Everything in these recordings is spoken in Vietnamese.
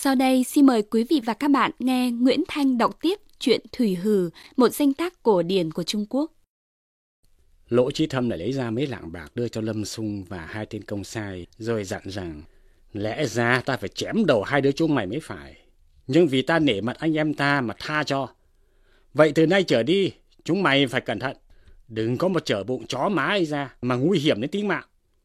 Sau đây xin mời quý vị và các bạn nghe Nguyễn Thanh đọc tiếp truyện Thủy Hừ, một danh tác cổ điển của Trung Quốc. Lỗ Chí Thâm lại lấy ra mấy lạng bạc đưa cho Lâm Xung và hai tên công sai, rồi dặn rằng: lẽ ra ta phải chém đầu hai đứa chúng mày mới phải, nhưng vì ta nể mặt anh em ta mà tha cho. Vậy từ nay trở đi, chúng mày phải cẩn thận, đừng có một chở bụng chó má ấy ra mà nguy hiểm đến tính mạng.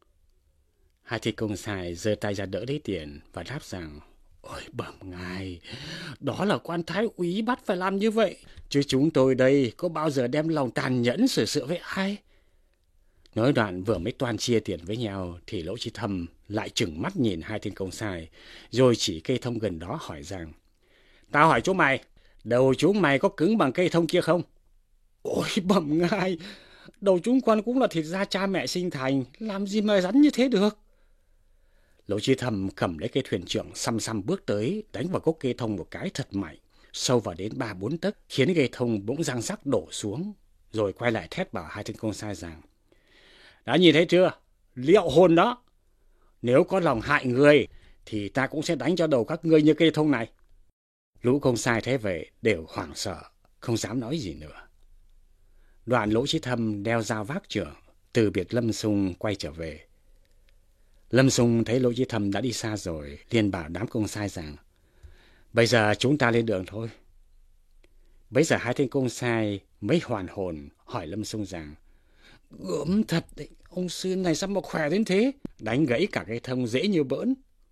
Hai tên công sai giơ tay ra đỡ lấy tiền và đáp rằng: ôi bẩm ngài, đó là quan thái úy bắt phải làm như vậy, chứ chúng tôi đây có bao giờ đem lòng tàn nhẫn xử sự với ai. Nói đoạn vừa mới toan chia tiền với nhau thì Lỗ Chí Thâm lại trừng mắt nhìn hai tên công sai, rồi chỉ cây thông gần đó hỏi rằng: tao hỏi chúng mày, đầu chúng mày có cứng bằng cây thông kia không? Ôi bẩm ngài, đầu chúng con cũng là thịt da cha mẹ sinh thành, làm gì mà rắn như thế được. Lỗ Chí Thâm cầm lấy cây thuyền trưởng xăm xăm bước tới, đánh vào gốc cây thông một cái thật mạnh, sâu vào đến 3-4 tấc, khiến cây thông bỗng răng rắc đổ xuống, rồi quay lại thét bảo hai tên công sai rằng: đã nhìn thấy chưa, liệu hồn đó, nếu có lòng hại người thì ta cũng sẽ đánh cho đầu các ngươi như cây thông này. Lũ công sai thế vậy đều hoảng sợ, không dám nói gì nữa. Đoạn Lỗ Chí Thâm đeo dao vác trưởng, từ biệt Lâm Xung quay trở về. Lâm Xung thấy Lỗ Chí Thâm đã đi xa rồi, liền bảo đám công sai rằng: bây giờ chúng ta lên đường thôi. Bấy giờ hai tên công sai mới hoàn hồn hỏi Lâm Xung rằng: gớm thật đấy, ông sư này sao mà khỏe đến thế, đánh gãy cả cây thông dễ như bỡn.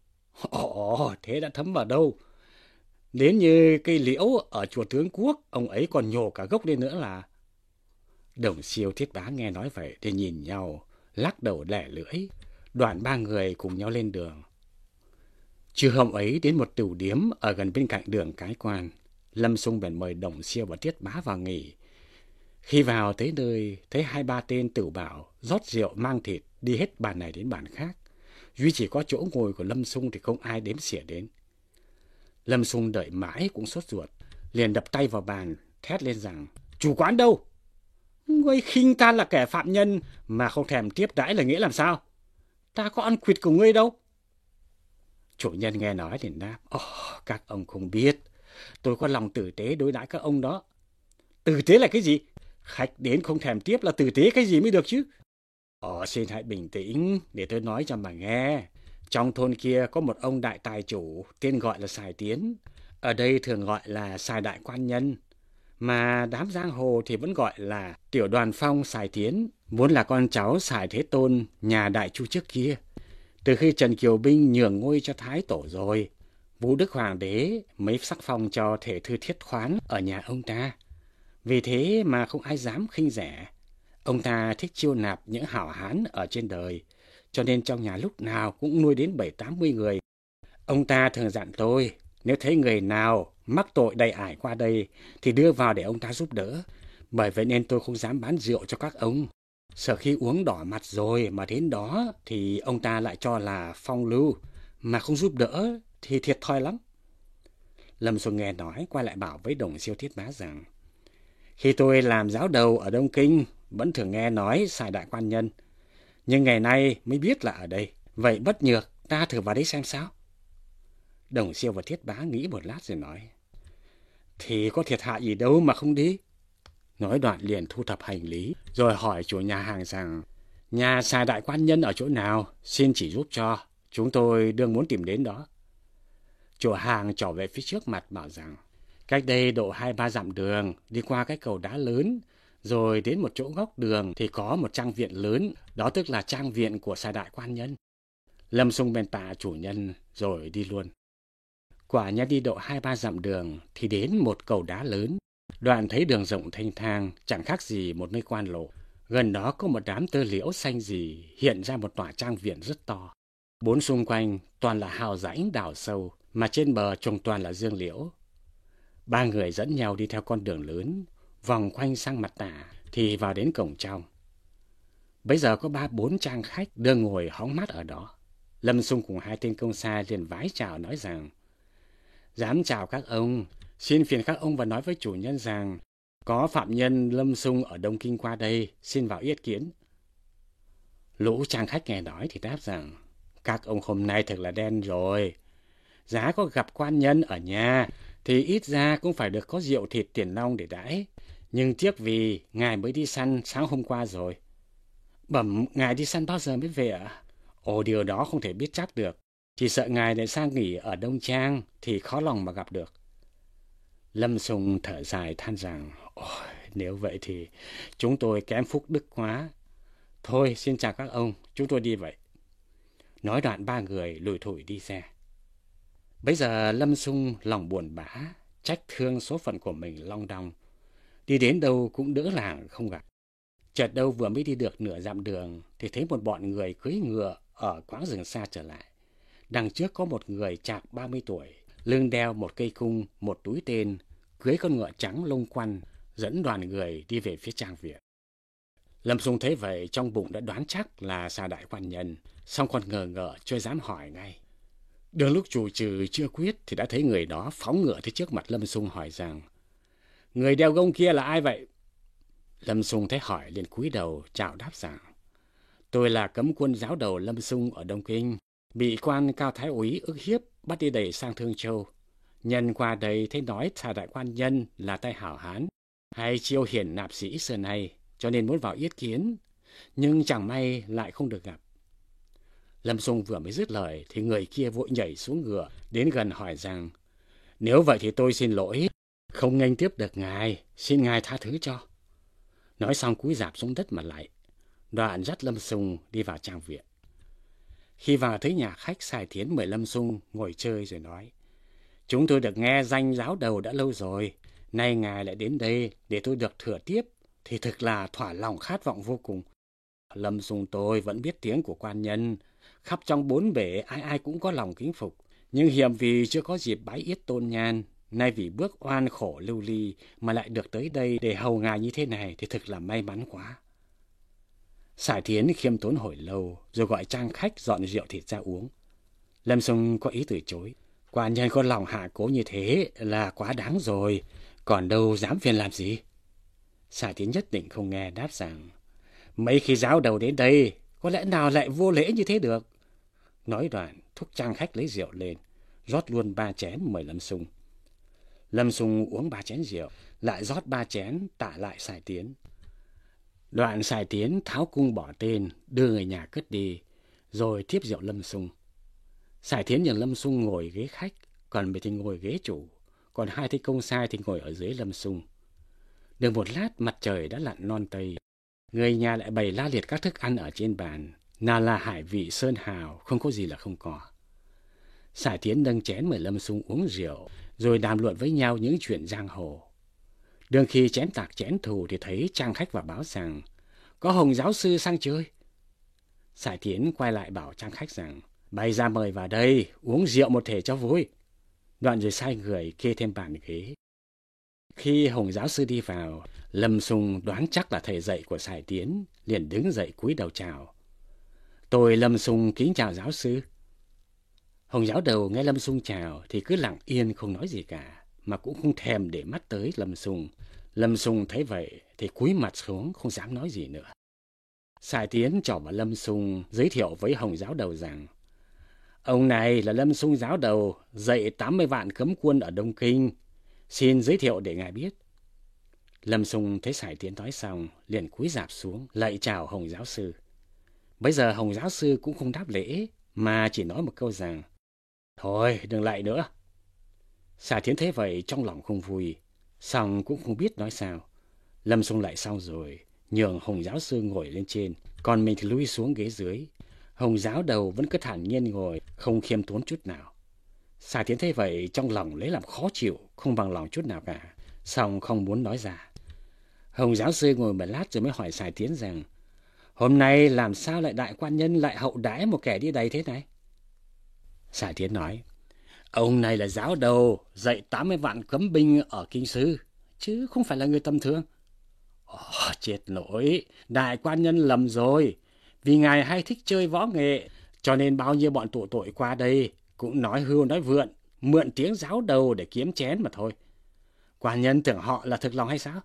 Ồ, thế đã thấm vào đâu, đến như cây liễu ở chùa Tướng Quốc, ông ấy còn nhổ cả gốc lên nữa là. Đồng Siêu Thiết Bá nghe nói vậy thì nhìn nhau, lắc đầu lẻ lưỡi. Đoạn ba người cùng nhau lên đường. Trưa hôm ấy đến một tửu điếm ở gần bên cạnh đường Cái Quan, Lâm Xung bèn mời Đồng Siêu và Thiết Bá vào nghỉ. Khi vào tới nơi, thấy 2-3 tên tửu bảo rót rượu mang thịt đi hết bàn này đến bàn khác, duy chỉ có chỗ ngồi của Lâm Xung thì không ai đếm xỉa đến. Lâm Xung đợi mãi cũng sốt ruột, liền đập tay vào bàn thét lên rằng: chủ quán đâu? Ngươi khinh ta là kẻ phạm nhân mà không thèm tiếp đãi là nghĩa làm sao? Ta có ăn quỵt của ngươi đâu. Chủ nhân nghe nói thì đáp: các ông không biết, tôi có lòng tử tế đối đãi các ông đó. Tử tế là cái gì? Khách đến không thèm tiếp là tử tế cái gì mới được chứ? Xin hãy bình tĩnh để tôi nói cho mà nghe. Trong thôn kia có một ông đại tài chủ tên gọi là Sài Tiến, ở đây thường gọi là Sài Đại Quan Nhân, mà đám giang hồ thì vẫn gọi là Tiểu Đoàn Phong Sài Tiến, vốn là con cháu Sài Thế Tôn nhà Đại Chu trước kia. Từ khi Trần Kiều Binh nhường ngôi cho Thái Tổ rồi, Vũ Đức Hoàng đế mới sắc phong cho thể thư Thiết Khoán ở nhà ông ta. Vì thế mà không ai dám khinh rẻ. Ông ta thích chiêu nạp những hảo hán ở trên đời, cho nên trong nhà lúc nào cũng nuôi đến 70-80 người. Ông ta thường dặn tôi, nếu thấy người nào mắc tội đầy ải qua đây thì đưa vào để ông ta giúp đỡ. Bởi vậy nên tôi không dám bán rượu cho các ông, sợ khi uống đỏ mặt rồi mà đến đó thì ông ta lại cho là phong lưu, mà không giúp đỡ thì thiệt thòi lắm. Lâm Xung nghe nói quay lại bảo với Đồng Siêu Thiết Bá rằng: khi tôi làm giáo đầu ở Đông Kinh vẫn thường nghe nói Sài Đại Quan Nhân, nhưng ngày nay mới biết là ở đây. Vậy bất nhược ta thử vào đấy xem sao. Đồng Siêu và Thiết Bá nghĩ một lát rồi nói: thì có thiệt hại gì đâu mà không đi. Nói đoạn liền thu thập hành lý, rồi hỏi chủ nhà hàng rằng: nhà Sài Đại Quan Nhân ở chỗ nào, xin chỉ giúp cho, chúng tôi đương muốn tìm đến đó. Chủ hàng trỏ về phía trước mặt bảo rằng: cách đây độ 2-3 dặm đường, đi qua cái cầu đá lớn, rồi đến một chỗ góc đường thì có một trang viện lớn, đó tức là trang viện của Sài Đại Quan Nhân. Lâm Xung bèn tạ chủ nhân rồi đi luôn. Quả nhiên đi độ 2-3 dặm đường thì đến một cầu đá lớn. Đoạn thấy đường rộng thanh thang, chẳng khác gì một nơi quan lộ. Gần đó có một đám tơ liễu xanh rì, hiện ra một tòa trang viện rất to. Bốn xung quanh toàn là hào rãnh đào sâu, mà trên bờ trồng toàn là dương liễu. Ba người dẫn nhau đi theo con đường lớn, vòng quanh sang mặt tả thì vào đến cổng trong. Bây giờ có 3-4 trang khách đưa ngồi hóng mát ở đó. Lâm Xung cùng hai tên công sai liền vái chào nói rằng: dám chào các ông, xin phiền các ông và nói với chủ nhân rằng có phạm nhân Lâm Xung ở Đông Kinh qua đây, xin vào yết kiến. Lũ trang khách nghe nói thì đáp rằng: các ông hôm nay thật là đen rồi. Giá có gặp quan nhân ở nhà thì ít ra cũng phải được có rượu thịt tiền nong để đãi. Nhưng tiếc vì ngài mới đi săn sáng hôm qua rồi. Bẩm, ngài đi săn bao giờ mới về ạ? Ồ, điều đó không thể biết chắc được. Chỉ sợ ngài lại sang nghỉ ở Đông Trang thì khó lòng mà gặp được. Lâm Sung thở dài than rằng, ôi, nếu vậy thì chúng tôi kém phúc đức quá. Thôi, xin chào các ông, chúng tôi đi vậy. Nói đoạn ba người lủi thủi đi xe. Bấy giờ Lâm Sung lòng buồn bã, trách thương số phận của mình long đong. Đi đến đâu cũng đỡ làng không gặp. Chợt đâu vừa mới đi được nửa dặm đường thì thấy một bọn người cưỡi ngựa ở quãng rừng xa trở lại. Đằng trước có một người chạc 30 tuổi, lưng đeo một cây cung, một túi tên, cưỡi con ngựa trắng lông quăn, dẫn đoàn người đi về phía trang viện. Lâm Sung thấy vậy trong bụng đã đoán chắc là Sa Đại quan nhân, song còn ngờ ngợ chưa dám hỏi ngay. Đường lúc chủ trừ chưa quyết thì đã thấy người đó phóng ngựa tới trước mặt Lâm Sung hỏi rằng, người đeo gông kia là ai vậy? Lâm Sung thấy hỏi liền cúi đầu chào đáp rằng, tôi là cấm quân giáo đầu Lâm Sung ở Đông Kinh, bị quan Cao Thái úy ức hiếp bắt đi đẩy sang Thương Châu. Nhân qua đây thấy nói Sa Đại quan nhân là tay hảo hán, hay chiêu hiển nạp sĩ xưa nay, cho nên muốn vào yết kiến, nhưng chẳng may lại không được gặp. Lâm Sung vừa mới dứt lời thì người kia vội nhảy xuống ngựa đến gần hỏi rằng, nếu vậy thì tôi xin lỗi, không nghênh tiếp được ngài, xin ngài tha thứ cho. Nói xong cúi rạp xuống đất mà lạy, đoạn dắt Lâm Sung đi vào trang viện. Khi vào thấy nhà khách, Sài Thiến mời Lâm Sung ngồi chơi rồi nói, chúng tôi được nghe danh giáo đầu đã lâu rồi, nay ngài lại đến đây để tôi được thừa tiếp, thì thực là thỏa lòng khát vọng vô cùng. Lâm Sung tôi vẫn biết tiếng của quan nhân, khắp trong bốn bể ai ai cũng có lòng kính phục, nhưng hiềm vì chưa có dịp bái yết tôn nhan, nay vì bước oan khổ lưu ly mà lại được tới đây để hầu ngài như thế này thì thực là may mắn quá. Sài Thiến khiêm tốn hồi lâu rồi gọi trang khách dọn rượu thịt ra uống. Lâm Sung có ý từ chối, quan nhân có lòng hạ cố như thế là quá đáng rồi, còn đâu dám phiền làm gì. Sài Thiến nhất định không nghe, đáp rằng, mấy khi giáo đầu đến đây có lẽ nào lại vô lễ như thế được. Nói đoạn thúc trang khách lấy rượu lên, rót luôn 3 chén mời Lâm Sung. Lâm Sung uống 3 chén rượu, lại rót 3 chén tạ lại Sài Tiến. Đoạn Sài Tiến tháo cung bỏ tên, đưa người nhà cất đi, rồi tiếp rượu Lâm Sung. Sài Tiến nhờ Lâm Sung ngồi ghế khách, còn mình thì ngồi ghế chủ, còn 2 tay công sai thì ngồi ở dưới Lâm Sung. Được một lát mặt trời đã lặn non tây, người nhà lại bày la liệt các thức ăn ở trên bàn, nào là hải vị sơn hào, không có gì là không có. Sài Tiến nâng chén mời Lâm Sung uống rượu, rồi đàm luận với nhau những chuyện giang hồ. Đương khi chén tạc chén thù thì thấy trang khách vào báo rằng, có Hồng giáo sư sang chơi. Sài Tiến quay lại bảo trang khách rằng, bày ra mời vào đây, uống rượu một thể cho vui. Đoạn rồi sai người kê thêm bàn ghế. Khi Hồng giáo sư đi vào, Lâm Sung đoán chắc là thầy dạy của Sài Tiến, liền đứng dậy cúi đầu chào. Tôi Lâm Sung kính chào giáo sư. Hồng giáo đầu nghe Lâm Sung chào thì cứ lặng yên không nói gì cả, mà cũng không thèm để mắt tới Lâm Sung. Lâm Sung thấy vậy thì cúi mặt xuống không dám nói gì nữa. Sài Tiến trỏ vào Lâm Sung giới thiệu với Hồng giáo đầu rằng, ông này là Lâm Sung giáo đầu dạy 80 vạn cấm quân ở Đông Kinh, xin giới thiệu để ngài biết. Lâm Sung thấy Sài Tiến nói xong liền cúi rạp xuống lạy chào Hồng giáo sư. Bây giờ Hồng giáo sư cũng không đáp lễ mà chỉ nói một câu rằng, thôi đừng lạy nữa. Sài Tiến thấy vậy trong lòng không vui, song cũng không biết nói sao. Lâm Sung lại xong rồi nhường Hồng giáo sư ngồi lên trên, còn mình thì lui xuống ghế dưới. Hồng giáo đầu vẫn cứ thản nhiên ngồi, không khiêm tốn chút nào. Sài Tiến thấy vậy trong lòng lấy làm khó chịu, không bằng lòng chút nào cả, song không muốn nói ra. Hồng giáo sư ngồi một lát rồi mới hỏi Sài Tiến rằng, hôm nay làm sao lại đại quan nhân lại hậu đãi một kẻ đi đầy thế này? Sài Tiến nói, ông này là giáo đầu dạy 80 vạn cấm binh ở Kinh Sư, chứ không phải là người tầm thường. Chết nổi, đại quan nhân lầm rồi. Vì ngài hay thích chơi võ nghệ, cho nên bao nhiêu bọn tụ tội qua đây cũng nói hưu nói vượn, mượn tiếng giáo đầu để kiếm chén mà thôi. Quan nhân tưởng họ là thực lòng hay sao?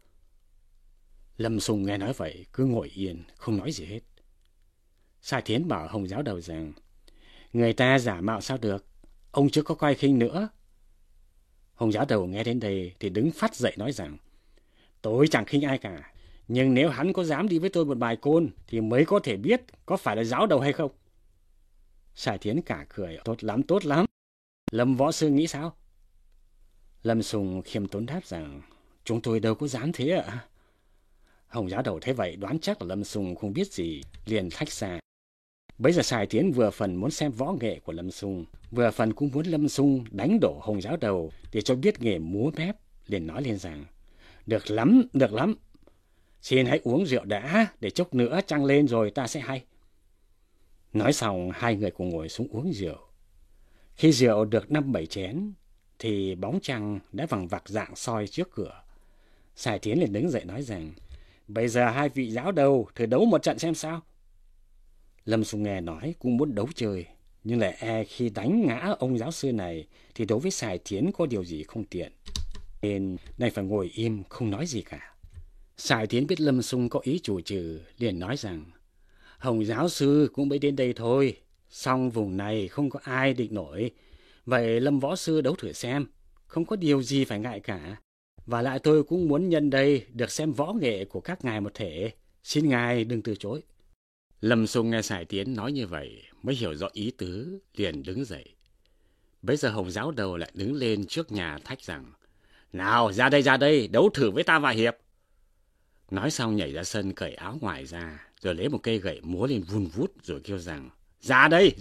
Lâm Sung nghe nói vậy cứ ngồi yên, không nói gì hết. Sài Thiến bảo Hồng giáo đầu rằng, người ta giả mạo sao được, Ông chưa có coi khinh nữa. Hồng giáo đầu nghe đến đây thì đứng phắt dậy nói rằng, tôi chẳng khinh ai cả, nhưng nếu hắn có dám đi với tôi một bài côn thì mới có thể biết có phải là giáo đầu hay không. Sài Tiến cả cười, tốt lắm. Lâm võ sư nghĩ sao? Lâm Sùng khiêm tốn đáp rằng, chúng tôi đâu có dám thế ạ. Hồng giáo đầu thấy vậy đoán chắc là Lâm Sùng không biết gì, liền thách xa. Bấy giờ Sài Tiến vừa phần muốn xem võ nghệ của Lâm Sung, vừa phần cũng muốn Lâm Sung đánh đổ Hồng giáo đầu để cho biết nghề múa mép, liền nói lên rằng, được lắm. Xin hãy uống rượu đã, để chốc nữa trăng lên rồi ta sẽ hay. Nói xong, hai người cùng ngồi xuống uống rượu. Khi rượu được 5-7 chén, thì bóng trăng đã vằng vặc rạng soi trước cửa. Sài Tiến liền đứng dậy nói rằng, bây giờ hai vị giáo đầu thử đấu một trận xem sao. Lâm Sung nghe nói cũng muốn đấu chơi, nhưng lại khi đánh ngã ông giáo sư này thì đối với Sài Tiến có điều gì không tiện, nên đành phải ngồi im không nói gì cả. Sài Tiến biết Lâm Sung có ý chủ trừ, liền nói rằng, Hồng giáo sư cũng mới đến đây thôi, song vùng này không có ai địch nổi. Vậy Lâm võ sư đấu thử xem, không có điều gì phải ngại cả. Và lại tôi cũng muốn nhân đây được xem võ nghệ của các ngài một thể, xin ngài đừng từ chối. Lâm Sung nghe Sài Tiến nói như vậy mới hiểu rõ ý tứ, liền đứng dậy. Bấy giờ Hồng giáo đầu lại đứng lên trước nhà thách rằng, nào ra đây, đấu thử với ta vài hiệp. Nói xong nhảy ra sân cởi áo ngoài ra, rồi lấy một cây gậy múa lên vun vút rồi kêu rằng, ra đây.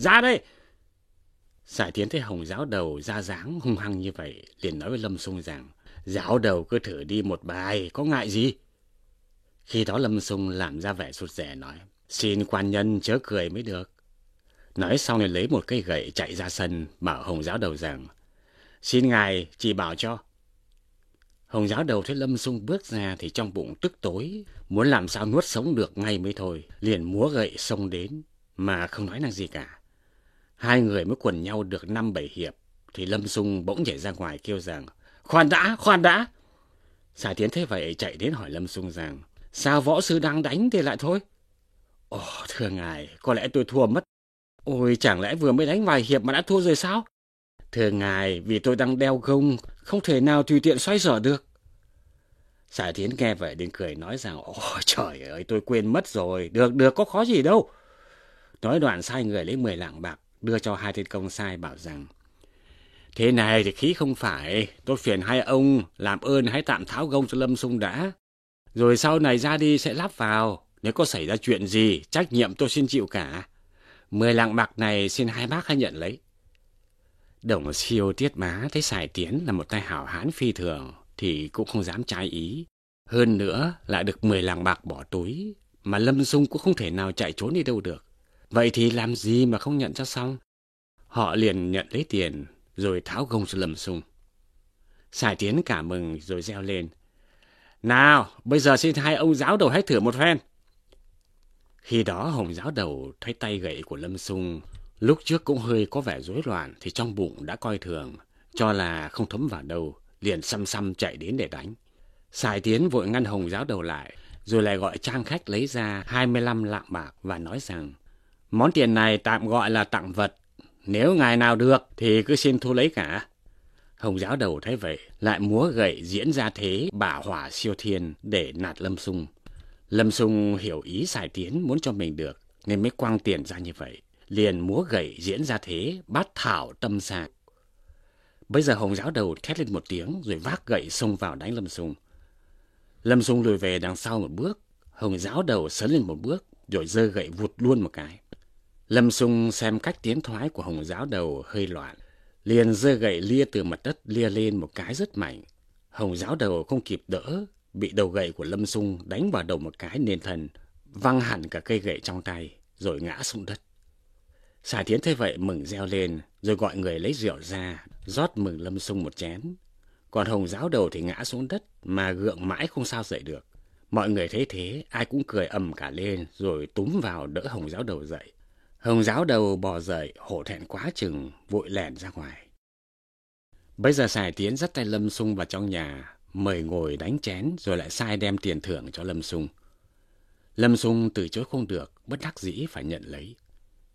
Sài Tiến thấy Hồng giáo đầu ra dáng hung hăng như vậy, liền nói với Lâm Sung rằng, giáo đầu cứ thử đi một bài, có ngại gì. Khi đó Lâm Sung làm ra vẻ sụt rẻ nói, xin quan nhân chớ cười mới được. Nói xong liền lấy một cây gậy chạy ra sân, bảo Hồng giáo đầu rằng, xin ngài chỉ bảo cho. Hồng giáo đầu thấy Lâm Sung bước ra thì trong bụng tức tối, muốn làm sao nuốt sống được ngay mới thôi, liền múa gậy xông đến, mà không nói năng gì cả. Hai người mới quần nhau được 5-7 hiệp, thì Lâm Sung bỗng nhảy ra ngoài kêu rằng, khoan đã. Sài Tiến thấy vậy chạy đến hỏi Lâm Sung rằng, sao võ sư đang đánh thì lại thôi? Ồ, thưa ngài, có lẽ tôi thua mất. Ôi, chẳng lẽ vừa mới đánh vài hiệp mà đã thua rồi sao? Thưa ngài, vì tôi đang đeo gông, không thể nào tùy tiện xoay sở được. Sài Tiến nghe vậy đến cười nói rằng, ôi trời ơi, tôi quên mất rồi, được, có khó gì đâu. Nói đoạn sai người lấy 10 lạng bạc, đưa cho hai tên công sai bảo rằng, thế này thì khí không phải, tôi phiền hai ông làm ơn hãy tạm tháo gông cho Lâm Sung đã. Rồi sau này ra đi sẽ lắp vào, nếu có xảy ra chuyện gì, trách nhiệm tôi xin chịu cả. 10 lạng bạc này xin hai bác hãy nhận lấy. Đồng Siêu Tiết Bá thấy Sài Tiến là một tay hảo hán phi thường thì cũng không dám trái ý. Hơn nữa lại được 10 lạng bạc bỏ túi, mà Lâm Sung cũng không thể nào chạy trốn đi đâu được. Vậy thì làm gì mà không nhận cho xong. Họ liền nhận lấy tiền rồi tháo gông cho Lâm Sung. Sài Tiến cảm mừng rồi reo lên, nào bây giờ xin hai ông giáo đầu hãy thử một phen. Khi đó Hồng giáo đầu thấy tay gậy của Lâm Sung lúc trước cũng hơi có vẻ rối loạn, thì trong bụng đã coi thường, cho là không thấm vào đâu, liền xăm chạy đến để đánh. Sài Tiến vội ngăn Hồng giáo đầu lại, rồi lại gọi trang khách lấy ra 25 lạng bạc và nói rằng, món tiền này tạm gọi là tặng vật, nếu ngài nào được thì cứ xin thu lấy cả. Hồng giáo đầu thấy vậy lại múa gậy diễn ra thế bả hỏa siêu thiên để nạt Lâm Sung. Lâm Sung hiểu ý Sài Tiến muốn cho mình được nên mới quăng tiền ra như vậy, liền múa gậy diễn ra thế bát thảo tâm sạc. Bây giờ Hồng giáo đầu thét lên một tiếng rồi vác gậy xông vào đánh Lâm Sung. Lâm Sung lùi về đằng sau một bước, Hồng giáo đầu sấn lên một bước rồi giơ gậy vụt luôn một cái. Lâm Sung xem cách tiến thoái của Hồng giáo đầu hơi loạn, liền giơ gậy lia từ mặt đất lia lên một cái rất mạnh. Hồng giáo đầu không kịp đỡ, bị đầu gậy của Lâm Sung đánh vào đầu một cái nên thần, văng hẳn cả cây gậy trong tay rồi ngã xuống đất. Sài Tiến thấy vậy mừng reo lên, rồi gọi người lấy rượu ra rót mừng Lâm Sung một chén. Còn Hồng giáo đầu thì ngã xuống đất mà gượng mãi không sao dậy được. Mọi người thấy thế ai cũng cười ầm cả lên rồi túm vào đỡ Hồng giáo đầu dậy. Hồng giáo đầu bò dậy hổ thẹn quá chừng, vội lẻn ra ngoài. Bây giờ Sài Tiến dắt tay Lâm Sung vào trong nhà, mời ngồi đánh chén rồi lại sai đem tiền thưởng cho Lâm Sung. Lâm Sung từ chối không được, bất đắc dĩ phải nhận lấy.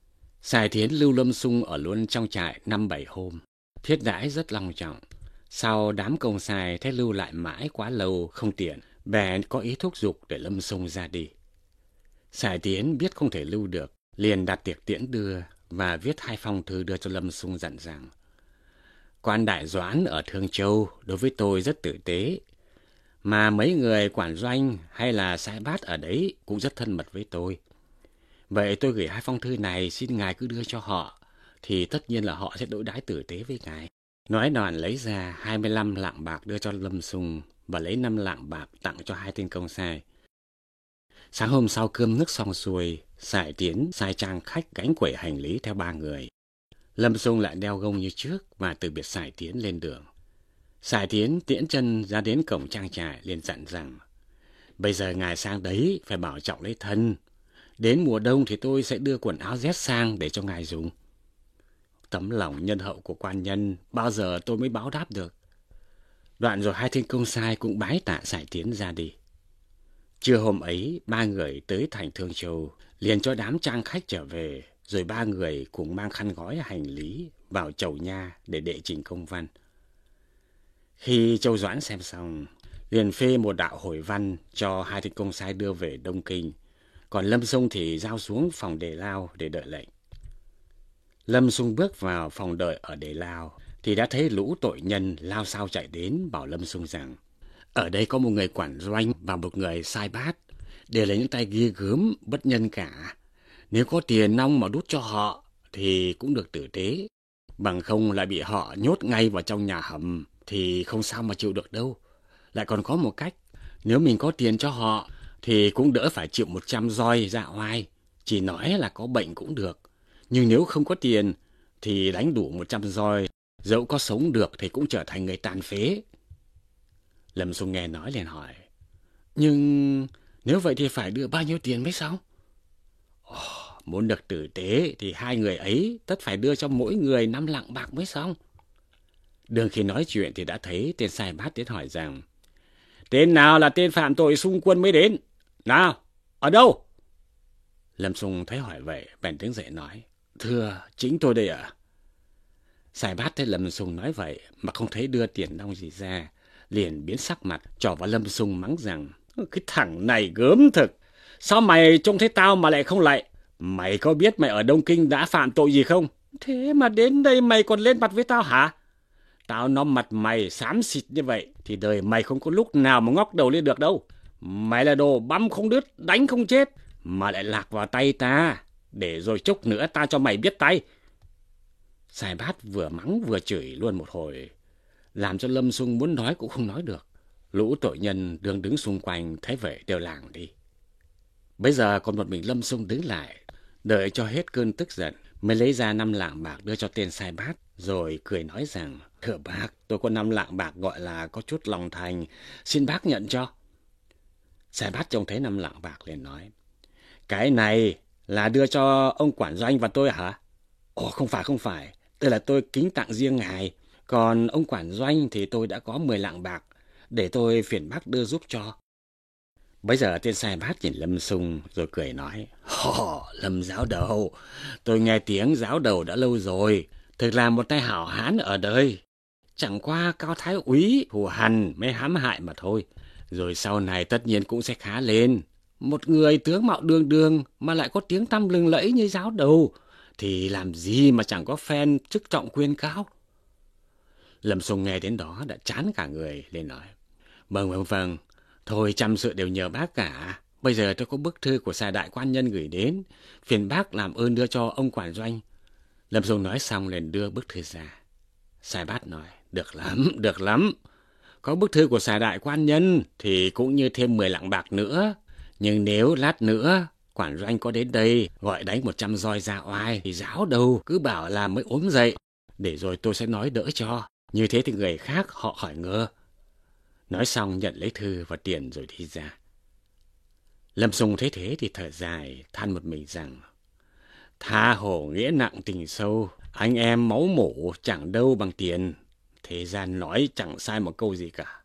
Sài Tiến lưu Lâm Sung ở luôn trong trại 5-7 hôm, thiết đãi rất long trọng. Sau đám công sai thấy lưu lại mãi quá lâu không tiện, bèn có ý thúc giục để Lâm Sung ra đi. Sài Tiến biết không thể lưu được, liền đặt tiệc tiễn đưa và viết 2 phong thư đưa cho Lâm Sung dặn rằng: quan đại doãn ở Thương Châu đối với tôi rất tử tế, mà mấy người quản doanh hay là sai bát ở đấy cũng rất thân mật với tôi. Vậy tôi gửi 2 phong thư này, xin ngài cứ đưa cho họ, thì tất nhiên là họ sẽ đối đãi tử tế với ngài. Nói đoạn lấy ra 25 lạng bạc đưa cho Lâm Sung và lấy 5 lạng bạc tặng cho 2 tên công sai. Sáng hôm sau cơm nước xong xuôi, Sài Tiến sai trang khách gánh quẩy hành lý theo 3 người. Lâm Sung lại đeo gông như trước và từ biệt Sài Tiến lên đường. Sài Tiến tiễn chân ra đến cổng trang trại liền dặn rằng: bây giờ ngài sang đấy phải bảo trọng lấy thân. Đến mùa đông thì tôi sẽ đưa quần áo rét sang để cho ngài dùng. Tấm lòng nhân hậu của quan nhân bao giờ tôi mới báo đáp được. Đoạn rồi 2 tên công sai cũng bái tạ Sài Tiến ra đi. Trưa hôm ấy 3 người tới thành Thương Châu, liền cho đám trang khách trở về, rồi 3 người cùng mang khăn gói hành lý vào chầu nha để đệ trình công văn. Khi Châu Doãn xem xong, liền phê một đạo hồi văn cho 2 tên công sai đưa về Đông Kinh, còn Lâm Sung thì giao xuống phòng đề lao để đợi lệnh. Lâm Sung bước vào phòng đợi ở đề lao thì đã thấy lũ tội nhân lao sao chạy đến bảo Lâm Sung rằng: ở đây có một người quản doanh và một người sai bát, đều là những tay ghê gớm bất nhân cả. Nếu có tiền nong mà đút cho họ thì cũng được tử tế, bằng không lại bị họ nhốt ngay vào trong nhà hầm thì không sao mà chịu được đâu. Lại còn có một cách, nếu mình có tiền cho họ thì cũng đỡ phải chịu 100 roi dạ oai, chỉ nói là có bệnh cũng được. Nhưng nếu không có tiền thì đánh đủ 100 roi, dẫu có sống được thì cũng trở thành người tàn phế. Lâm Sung nghe nói liền hỏi: nhưng nếu vậy thì phải đưa bao nhiêu tiền mới xong? Muốn được tử tế thì 2 người ấy tất phải đưa cho mỗi người 5 lạng bạc mới xong. Đường khi nói chuyện thì đã thấy tên sai bát đến hỏi rằng: tên nào là tên phạm tội xung quân mới đến? Nào, ở đâu? Lâm Sung thấy hỏi vậy, bèn đứng dậy nói: thưa, chính tôi đây ạ. Sai bát thấy Lâm Sung nói vậy mà không thấy đưa tiền nong gì ra, liền biến sắc mặt, trỏ vào Lâm Sung mắng rằng: cái thằng này gớm thực, sao mày trông thấy tao mà lại không lạy? Mày có biết mày ở Đông Kinh đã phạm tội gì không? Thế mà đến đây mày còn lên mặt với tao hả? Tao nom mặt mày xám xịt như vậy thì đời mày không có lúc nào mà ngóc đầu lên được đâu. Mày là đồ băm không đứt, đánh không chết, mà lại lạc vào tay ta, để rồi chốc nữa ta cho mày biết tay. Sai bát vừa mắng vừa chửi luôn một hồi, làm cho Lâm Sung muốn nói cũng không nói được. Lũ tội nhân đang đứng xung quanh thấy vậy đều lảng đi. Bây giờ còn một mình Lâm Sung đứng lại, đợi cho hết cơn tức giận mới lấy ra 5 lạng bạc đưa cho tên sai bát, rồi cười nói rằng: thưa bác, tôi có 5 lạng bạc gọi là có chút lòng thành, xin bác nhận cho. Sai bát trông thấy 5 lạng bạc liền nói: cái này là đưa cho ông quản doanh và tôi hả? Không phải, đây là tôi kính tặng riêng ngài. Còn ông quản doanh thì tôi đã có 10 lạng bạc, để tôi phiền bác đưa giúp cho. Bây giờ tên sai bát nhìn Lâm Sung rồi cười nói: Lâm giáo đầu, tôi nghe tiếng giáo đầu đã lâu rồi, thực là một tay hảo hán ở đời. Chẳng qua Cao Thái úy thù hằn mới hãm hại mà thôi, rồi sau này tất nhiên cũng sẽ khá lên. Một người tướng mạo đường đường mà lại có tiếng tăm lừng lẫy như giáo đầu thì làm gì mà chẳng có phen chức trọng quyền cao. Lâm Sung nghe đến đó đã chán cả người, lên nói: Vâng, thôi trăm sự đều nhờ bác cả. Bây giờ tôi có bức thư của Sài đại quan nhân gửi đến, phiền bác làm ơn đưa cho ông quản doanh. Lâm Sung nói xong liền đưa bức thư ra. Sai bát nói: được lắm. Có bức thư của Sài đại quan nhân thì cũng như thêm 10 lạng bạc nữa. Nhưng nếu lát nữa quản doanh có đến đây gọi đánh 100 roi ra oai thì giáo đầu cứ bảo là mới ốm dậy, để rồi tôi sẽ nói đỡ cho. Như thế thì người khác họ khỏi ngờ. Nói xong nhận lấy thư và tiền rồi đi ra. Lâm Sung thấy thế thì thở dài, than một mình rằng: tha hồ nghĩa nặng tình sâu, anh em máu mủ chẳng đâu bằng tiền. Thế gian nói chẳng sai một câu gì cả.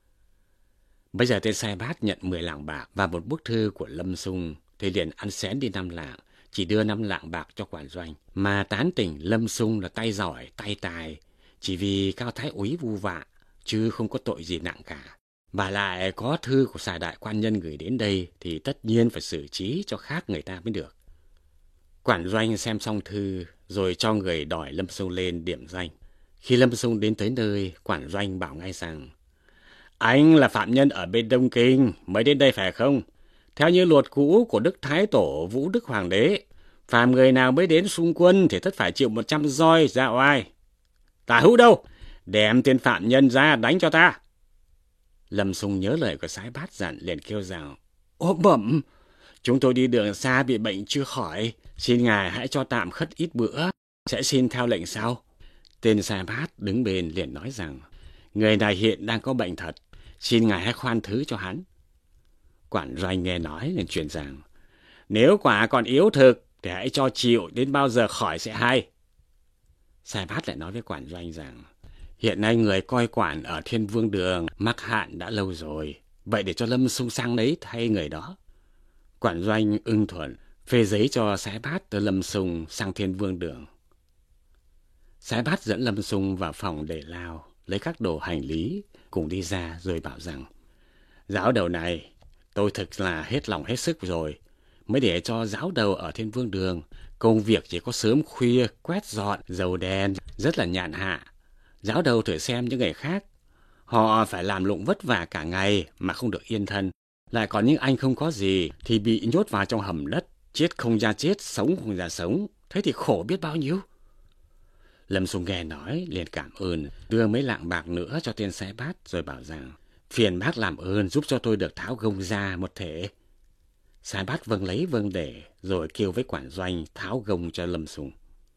Bây giờ tên sai bát nhận 10 lạng bạc và một bức thư của Lâm Sung thì liền ăn xén đi 5 lạng, chỉ đưa 5 lạng bạc cho quản doanh, mà tán tỉnh Lâm Sung là tay giỏi, tay tài, chỉ vì Cao Thái úy vu vạ, chứ không có tội gì nặng cả. Và lại có thư của Sài Đại quan nhân gửi đến đây thì tất nhiên phải xử trí cho khác người ta mới được. Quản doanh xem xong thư rồi cho người đòi Lâm Sung lên điểm danh. Khi Lâm Sung đến tới nơi, quản doanh bảo ngay rằng: Anh là phạm nhân ở bên Đông Kinh mới đến đây phải không? Theo như luật cũ của Đức Thái Tổ Vũ Đức Hoàng đế, phàm người nào mới đến xung quân thì tất phải chịu 100 roi ra oai. Tả hữu đâu? Đem tên phạm nhân ra đánh cho ta. Lâm Sung nhớ lời của Sái Bát dặn, liền kêu rằng: Ô bẩm, chúng tôi đi đường xa bị bệnh chưa khỏi, xin ngài hãy cho tạm khất ít bữa, sẽ xin theo lệnh sau. Tên Sái Bát đứng bên liền nói rằng: Người này hiện đang có bệnh thật, xin ngài hãy khoan thứ cho hắn. Quản doanh nghe nói liền truyền rằng: Nếu quả còn yếu thực thì hãy cho chịu, đến bao giờ khỏi sẽ hay. Sái Bát lại nói với quản doanh rằng: Hiện nay người coi quản ở Thiên Vương Đường mắc hạn đã lâu rồi, vậy để cho Lâm Sung sang đấy thay người đó. Quản doanh ưng thuận, phê giấy cho Sái Bát tới Lâm Sung sang Thiên Vương Đường. Sái Bát dẫn Lâm Sung vào phòng để lao, lấy các đồ hành lý, cùng đi ra rồi bảo rằng: Giáo đầu này, tôi thực là hết lòng hết sức rồi, mới để cho giáo đầu ở Thiên Vương Đường. Công việc chỉ có sớm khuya, quét dọn, dầu đèn, rất là nhàn hạ. Giáo đầu thử xem những người khác, họ phải làm lụng vất vả cả ngày mà không được yên thân. Lại còn những anh không có gì thì bị nhốt vào trong hầm đất, chết không ra chết, sống không ra sống. Thế thì khổ biết bao nhiêu. Lâm Sung nghe nói liền cảm ơn, đưa mấy lạng bạc nữa cho tên Sái Bát rồi bảo rằng: Phiền bác làm ơn giúp cho tôi được tháo gông ra một thể. Sái Bát vâng lấy vâng để, rồi kêu với quản doanh tháo gông cho Lâm Sung.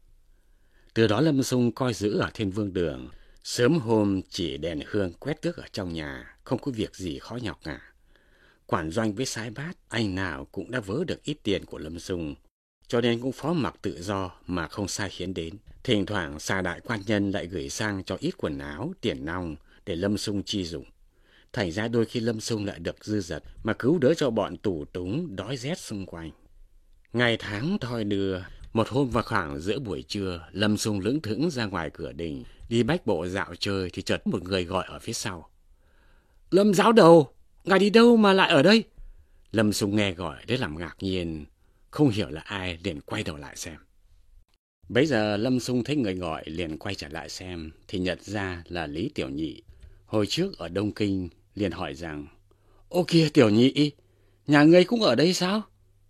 Từ đó Lâm Sung coi giữ ở Thiên Vương Đường. Sớm hôm chỉ đèn hương quét tước ở trong nhà, không có việc gì khó nhọc cả. Quản doanh với Sái Bát, anh nào cũng đã vớ được ít tiền của Lâm Sung, cho nên cũng phó mặc tự do mà không sai khiến đến. Thỉnh thoảng Sài Đại quan nhân lại gửi sang cho ít quần áo, tiền nong để Lâm Sung chi dụng. Thành ra đôi khi Lâm Sung lại được dư dật mà cứu đỡ cho bọn tù túng đói rét xung quanh. Ngày tháng thoi đưa, một hôm vào khoảng giữa buổi trưa, Lâm Sung lững thững ra ngoài cửa đình, đi bách bộ dạo chơi thì chợt một người gọi ở phía sau: Lâm giáo đầu, ngài đi đâu mà lại ở đây? Lâm Sung nghe gọi để làm ngạc nhiên, không hiểu là ai, liền quay đầu lại xem. Bấy giờ Lâm Sung thấy người gọi liền quay trở lại xem thì nhận ra là Lý Tiểu Nhị. Hồi trước ở Đông Kinh liền hỏi rằng: Ô kìa Tiểu Nhị, nhà ngươi cũng ở đây sao?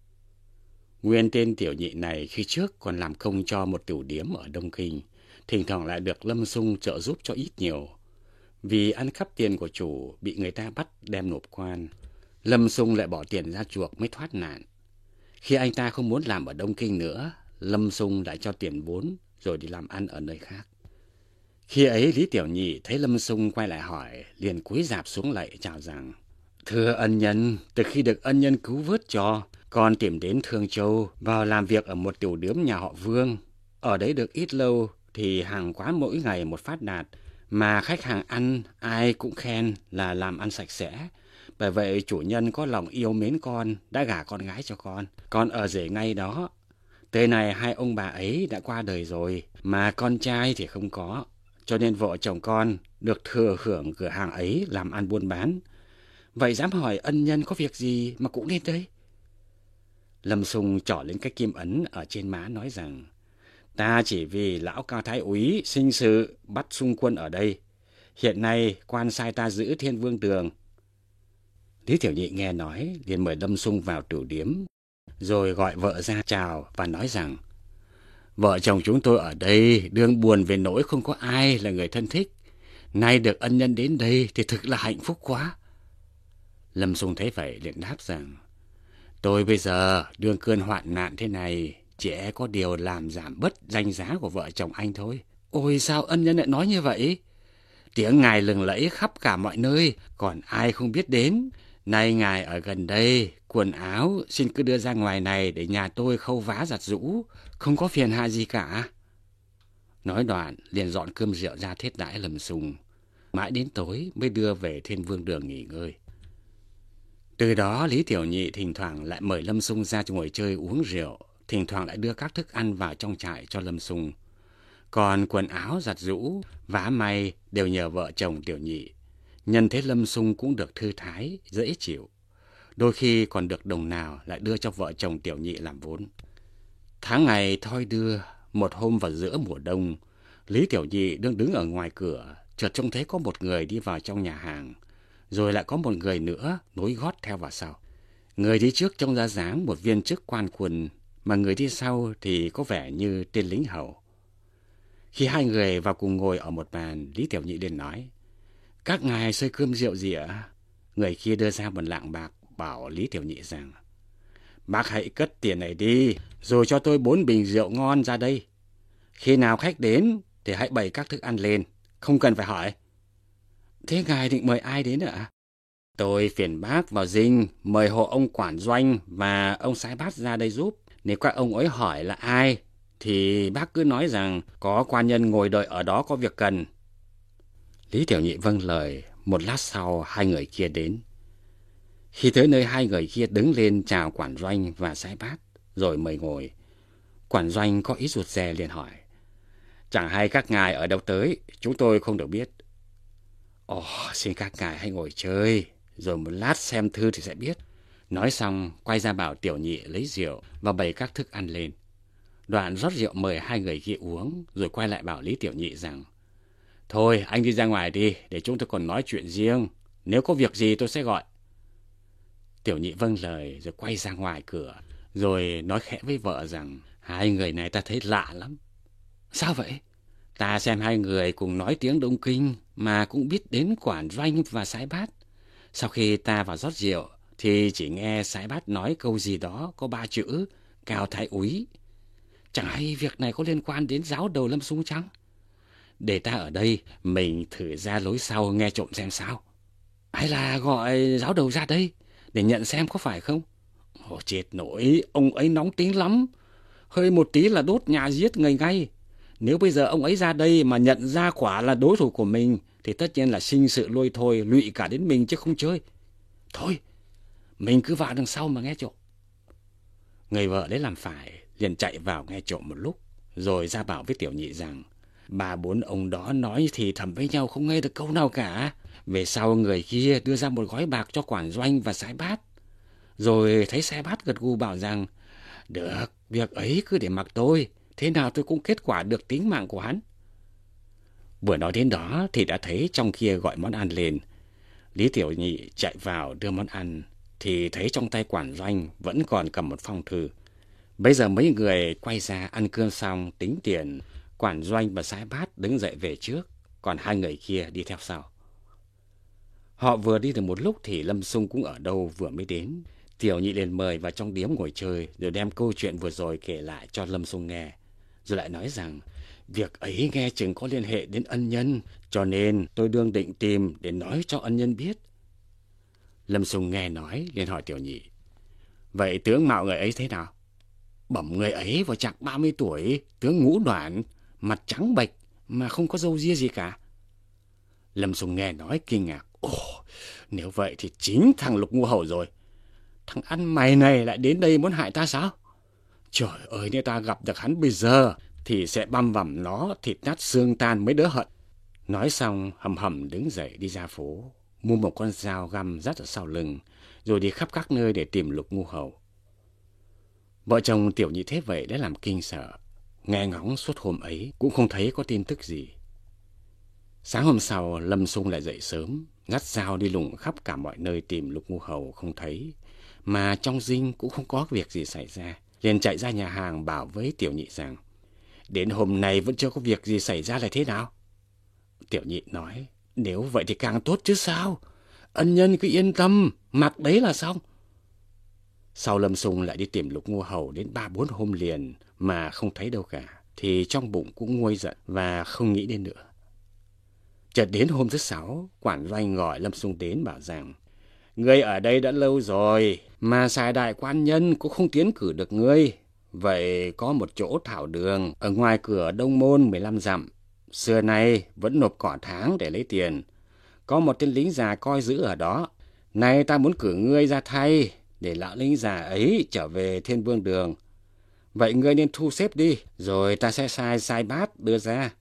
Nguyên tên Tiểu Nhị này khi trước còn làm công cho một tiểu điếm ở Đông Kinh, thỉnh thoảng lại được Lâm Sung trợ giúp cho ít nhiều. Vì ăn cắp tiền của chủ bị người ta bắt đem nộp quan, Lâm Sung lại bỏ tiền ra chuộc mới thoát nạn. Khi anh ta không muốn làm ở Đông Kinh nữa, Lâm Sung lại cho tiền vốn rồi đi làm ăn ở nơi khác. Khi ấy Lý Tiểu Nhị thấy Lâm Sung quay lại hỏi, liền cúi rạp xuống lạy chào rằng: Thưa ân nhân, từ khi được ân nhân cứu vớt cho, con tìm đến Thương Châu vào làm việc ở một tiểu điếm nhà họ Vương. Ở đấy được ít lâu thì hàng quán mỗi ngày một phát đạt, mà khách hàng ăn ai cũng khen là làm ăn sạch sẽ. Bởi vậy chủ nhân có lòng yêu mến con, đã gả con gái cho con. Con ở rể ngay đó. Tới này hai ông bà ấy đã qua đời rồi, mà con trai thì không có. Cho nên vợ chồng con được thừa hưởng cửa hàng ấy làm ăn buôn bán. Vậy dám hỏi ân nhân có việc gì mà cũng lên đây? Lâm Sung trỏ lên cái kim ấn ở trên má nói rằng: Ta chỉ vì lão Cao Thái úy sinh sự bắt xung quân ở đây. Hiện nay quan sai ta giữ Thiên Vương Đường. Lý Tiểu Nhị nghe nói liền mời Lâm Sung vào tiểu điếm, rồi gọi vợ ra chào và nói rằng: Vợ chồng chúng tôi ở đây đương buồn về nỗi không có ai là người thân thích. Nay được ân nhân đến đây thì thực là hạnh phúc quá. Lâm Sung thấy vậy liền đáp rằng: Tôi bây giờ đương cơn hoạn nạn thế này, chỉ có điều làm giảm bớt danh giá của vợ chồng anh thôi. Ôi sao ân nhân lại nói như vậy? Tiếng ngài lừng lẫy khắp cả mọi nơi, còn ai không biết đến. Nay ngài ở gần đây, quần áo xin cứ đưa ra ngoài này để nhà tôi khâu vá giặt giũ, không có phiền hà gì cả. Nói đoạn liền dọn cơm rượu ra thiết đãi Lâm Sung. Mãi đến tối mới đưa về Thiên Vương Đường nghỉ ngơi. Từ đó Lý Tiểu Nhị thỉnh thoảng lại mời Lâm Sung ra ngồi chơi uống rượu, thỉnh thoảng lại đưa các thức ăn vào trong trại cho Lâm Sung. Còn quần áo giặt giũ, vá may đều nhờ vợ chồng Tiểu Nhị. Nhân thế Lâm Sung cũng được thư thái, dễ chịu. Đôi khi còn được đồng nào lại đưa cho vợ chồng Tiểu Nhị làm vốn. Tháng ngày thoi đưa, một hôm vào giữa mùa đông, Lý Tiểu Nhị đang đứng ở ngoài cửa, chợt trông thấy có một người đi vào trong nhà hàng, rồi lại có một người nữa nối gót theo vào sau. Người đi trước trông ra dáng một viên chức quan quân, mà người đi sau thì có vẻ như tên lính hầu. Khi hai người vào cùng ngồi ở một bàn, Lý Tiểu Nhị liền nói: "Các ngài xơi cơm rượu gì ạ?" Người kia đưa ra một lạng bạc, bảo Lý Tiểu Nhị rằng: "Bác hãy cất tiền này đi, rồi cho tôi 4 bình rượu ngon ra đây. Khi nào khách đến thì hãy bày các thức ăn lên, không cần phải hỏi." "Thế ngài định mời ai đến ạ?" "Tôi phiền bác vào dinh mời hộ ông quản doanh và ông Sái Bát ra đây giúp. Nếu các ông ấy hỏi là ai thì bác cứ nói rằng có quan nhân ngồi đợi ở đó có việc cần." Lý Tiểu Nhị vâng lời. Một lát sau hai người kia đến. Khi tới nơi, hai người kia đứng lên chào quản doanh và Sái Bát rồi mời ngồi. Quản doanh có ý rụt rè liền hỏi: "Chẳng hay các ngài ở đâu tới, chúng tôi không được biết." "Ồ, xin các ngài hãy ngồi chơi, rồi một lát xem thư thì sẽ biết." Nói xong quay ra bảo Tiểu Nhị lấy rượu và bày các thức ăn lên. Đoạn rót rượu mời hai người kia uống, rồi quay lại bảo Lý Tiểu Nhị rằng: "Thôi anh đi ra ngoài đi, để chúng tôi còn nói chuyện riêng. Nếu có việc gì tôi sẽ gọi." Tiểu Nhị vâng lời rồi quay ra ngoài cửa, rồi nói khẽ với vợ rằng: "Hai người này ta thấy lạ lắm." "Sao vậy?" "Ta xem hai người cùng nói tiếng Đông Kinh mà cũng biết đến quản doanh và Sái Bát. Sau khi ta vào rót rượu thì chỉ nghe Sái Bát nói câu gì đó có 3 chữ Cao Thái Úy. Chẳng hay việc này có liên quan đến giáo đầu Lâm Sung chăng? Để ta ở đây mình thử ra lối sau nghe trộm xem sao. Hay là gọi giáo đầu ra đây để nhận xem có phải không?" "Ồ, chết nổi, ông ấy nóng tính lắm. Hơi một tí là đốt nhà giết người ngay. Nếu bây giờ ông ấy ra đây mà nhận ra quả là đối thủ của mình thì tất nhiên là sinh sự lôi thôi, lụy cả đến mình chứ không chơi. Thôi, mình cứ vào đằng sau mà nghe trộm." Người vợ đấy làm phải, liền chạy vào nghe trộm một lúc, rồi ra bảo với Tiểu Nhị rằng: "Ba bốn ông đó nói thì thầm với nhau không nghe được câu nào cả." Về sau người kia đưa ra một gói bạc cho quản doanh và Sái Bát. Rồi thấy Sái Bát gật gù bảo rằng: "Được, việc ấy cứ để mặc tôi, thế nào tôi cũng kết quả được tính mạng của hắn." Vừa nói đến đó thì đã thấy trong kia gọi món ăn lên. Lý Tiểu Nhị chạy vào đưa món ăn thì thấy trong tay quản doanh vẫn còn cầm một phong thư. Bây giờ mấy người quay ra ăn cơm xong tính tiền, quản doanh và Sái Bát đứng dậy về trước, còn hai người kia đi theo sau. Họ vừa đi được một lúc thì Lâm Sung cũng ở đâu vừa mới đến. Tiểu Nhị liền mời vào trong điếm ngồi chơi, rồi đem câu chuyện vừa rồi kể lại cho Lâm Sung nghe. Rồi lại nói rằng việc ấy nghe chừng có liên hệ đến ân nhân, cho nên tôi đương định tìm để nói cho ân nhân biết. Lâm Sung nghe nói liền hỏi Tiểu Nhị: "Vậy tướng mạo người ấy thế nào?" "Bẩm người ấy vào chạc 30 tuổi, tướng ngũ đoản, mặt trắng bệch mà không có râu ria gì cả." Lâm Sung nghe nói kinh ngạc: "Ồ, nếu vậy thì chính thằng Lục Ngu Hầu rồi. Thằng ăn mày này lại đến đây muốn hại ta sao? Trời ơi, nếu ta gặp được hắn bây giờ thì sẽ băm vằm nó thịt nát xương tan mới đỡ hận." Nói xong hầm hầm đứng dậy đi ra phố, mua một con dao găm dắt ở sau lưng, rồi đi khắp các nơi để tìm Lục Ngu Hầu. Vợ chồng Tiểu Nhị thế vậy đã làm kinh sợ, nghe ngóng suốt hôm ấy cũng không thấy có tin tức gì. Sáng hôm sau, Lâm Sung lại dậy sớm, dắt dao đi lùng khắp cả mọi nơi tìm Lục Ngu Hầu không thấy, mà trong dinh cũng không có việc gì xảy ra. Liền chạy ra nhà hàng bảo với Tiểu Nhị rằng: "Đến hôm nay vẫn chưa có việc gì xảy ra là thế nào?" Tiểu Nhị nói: "Nếu vậy thì càng tốt chứ sao. Ân nhân cứ yên tâm, mặc đấy là xong." Sau Lâm Sung lại đi tìm Lục Ngu Hầu đến 3-4 hôm liền mà không thấy đâu cả, thì trong bụng cũng nguôi giận và không nghĩ đến nữa. Chợt đến hôm thứ 6, quản doanh gọi Lâm Sung đến bảo rằng: "Ngươi ở đây đã lâu rồi mà Sài Đại quan nhân cũng không tiến cử được ngươi. Vậy có một chỗ thảo đường ở ngoài cửa Đông Môn 15 dặm. Xưa nay vẫn nộp cỏ tháng để lấy tiền. Có một tên lính già coi giữ ở đó. Nay ta muốn cử ngươi ra thay để lão lính già ấy trở về Thiên Vương Đường. Vậy ngươi nên thu xếp đi, rồi ta sẽ sai bát đưa ra.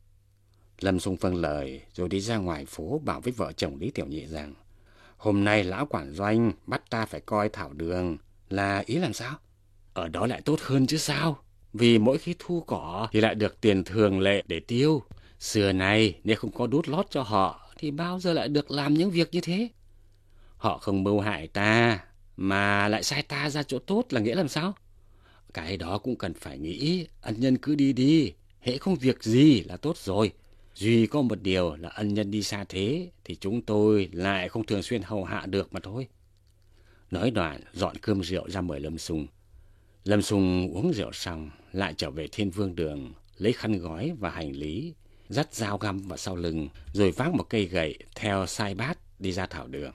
Lâm Xung vâng lời, rồi đi ra ngoài phố bảo với vợ chồng Lý Tiểu Nhị rằng, hôm nay lão quản doanh bắt ta phải coi thảo đường, là ý làm sao? Ở đó lại tốt hơn chứ sao? Vì mỗi khi thu cỏ thì lại được tiền thường lệ để tiêu. Xưa này nếu không có đút lót cho họ thì bao giờ lại được làm những việc như thế? Họ không mưu hại ta mà lại sai ta ra chỗ tốt là nghĩa làm sao? Cái đó cũng cần phải nghĩ. Ân nhân cứ đi đi, hễ không việc gì là tốt rồi. Duy có một điều là ân nhân đi xa thế thì chúng tôi lại không thường xuyên hầu hạ được mà thôi. Nói đoạn dọn cơm rượu ra mời Lâm Xung. Lâm Xung uống rượu xong lại trở về Thiên Vương Đường, lấy khăn gói và hành lý, dắt dao găm vào sau lưng, rồi vác một cây gậy theo sai bát đi ra thảo đường.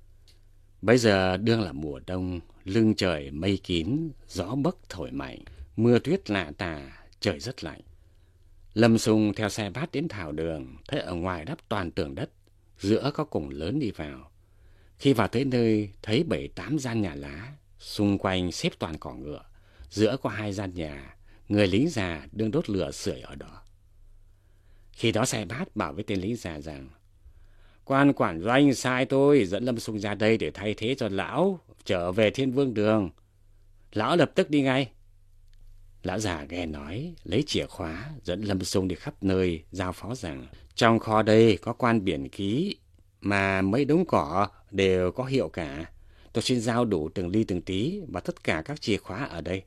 Bây giờ đương là mùa đông, lưng trời mây kín, gió bấc thổi mạnh, mưa tuyết lạ tà, trời rất lạnh. Lâm Xung theo xe bát đến thảo đường, thấy ở ngoài đắp toàn tường đất, giữa có cổng lớn đi vào. Khi vào tới nơi, thấy 7-8 gian nhà lá, xung quanh xếp toàn cỏ ngựa, giữa có 2 gian nhà, người lính già đương đốt lửa sưởi ở đó. Khi đó xe bát bảo với tên lính già rằng, quan quản doanh sai tôi dẫn Lâm Xung ra đây để thay thế cho lão trở về Thiên Vương Đường. Lão lập tức đi ngay. Lão già nghe nói, lấy chìa khóa dẫn Lâm Xung đi khắp nơi, giao phó rằng trong kho đây có quan biển ký mà mấy đống cỏ đều có hiệu cả. Tôi xin giao đủ từng ly từng tí và tất cả các chìa khóa ở đây.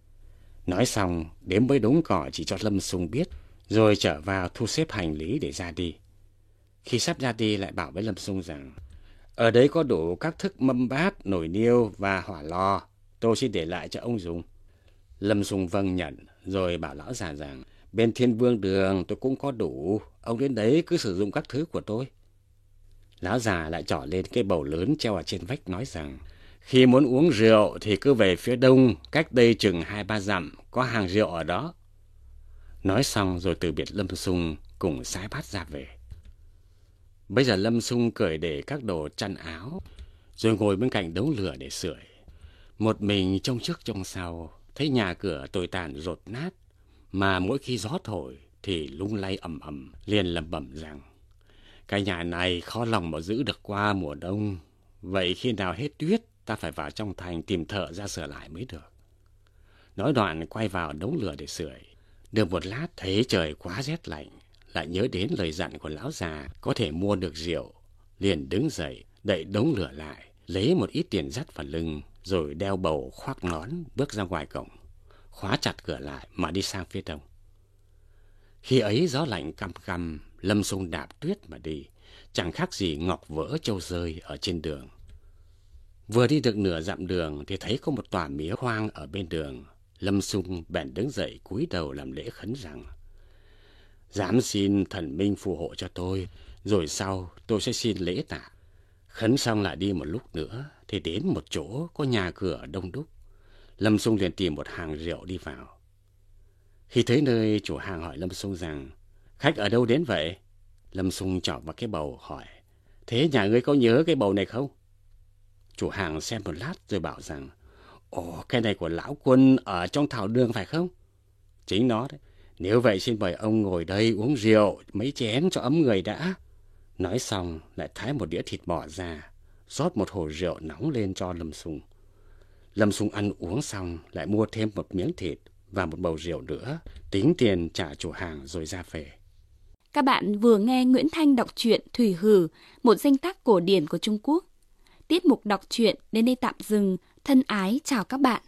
Nói xong, đếm mấy đống cỏ chỉ cho Lâm Xung biết, rồi trở vào thu xếp hành lý để ra đi. Khi sắp ra đi lại bảo với Lâm Xung rằng, ở đấy có đủ các thức mâm bát, nồi niêu và hỏa lò, tôi xin để lại cho ông dùng. Lâm Xung vâng nhận, rồi bảo lão già rằng, bên Thiên Vương Đường tôi cũng có đủ, ông đến đấy cứ sử dụng các thứ của tôi. Lão già lại trỏ lên cái bầu lớn treo ở trên vách nói rằng, khi muốn uống rượu thì cứ về phía đông, cách đây chừng 2-3 dặm, có hàng rượu ở đó. Nói xong rồi từ biệt Lâm Xung cùng sái bát ra về. Bây giờ Lâm Xung cởi để các đồ chăn áo, rồi ngồi bên cạnh đống lửa để sưởi. Một mình trông trước trông sau, thấy nhà cửa tồi tàn rột nát, mà mỗi khi gió thổi thì lung lay ầm ầm, liền lẩm bẩm rằng, cái nhà này khó lòng mà giữ được qua mùa đông, vậy khi nào hết tuyết ta phải vào trong thành tìm thợ ra sửa lại mới được. Nói đoạn quay vào đống lửa để sưởi. Được một lát thấy trời quá rét lạnh, lại nhớ đến lời dặn của lão già có thể mua được rượu, liền đứng dậy đậy đống lửa lại, lấy một ít tiền dắt vào lưng, rồi đeo bầu khoác nón bước ra ngoài cổng, khóa chặt cửa lại mà đi sang phía đông. Khi ấy gió lạnh căm căm, Lâm Xung đạp tuyết mà đi, chẳng khác gì ngọc vỡ trâu rơi ở trên đường. Vừa đi được nửa dặm đường thì thấy có một tòa mía hoang ở bên đường. Lâm Xung bèn đứng dậy cúi đầu làm lễ khấn rằng, dám xin thần minh phù hộ cho tôi, rồi sau tôi sẽ xin lễ tạ. Khấn xong lại đi một lúc nữa thì đến một chỗ có nhà cửa đông đúc. Lâm Xung liền tìm một hàng rượu đi vào. Khi tới nơi, chủ hàng hỏi Lâm Xung rằng, khách ở đâu đến vậy? Lâm Xung chọc vào cái bầu hỏi, thế nhà ngươi có nhớ cái bầu này không? Chủ hàng xem một lát rồi bảo rằng, ồ, cái này của lão quân ở trong thảo đường phải không? Chính nó đấy. Nếu vậy xin mời ông ngồi đây uống rượu mấy chén cho ấm người đã. Nói xong lại thái một đĩa thịt bò ra, rót một hồ rượu nóng lên cho Lâm Xung. Lâm Xung ăn uống xong lại mua thêm một miếng thịt và một bầu rượu nữa, tính tiền trả chủ hàng rồi ra về. Các bạn vừa nghe Nguyễn Thanh đọc truyện Thủy Hử, một danh tác cổ điển của Trung Quốc. Tiết mục đọc truyện đến đây tạm dừng. Thân ái chào các bạn.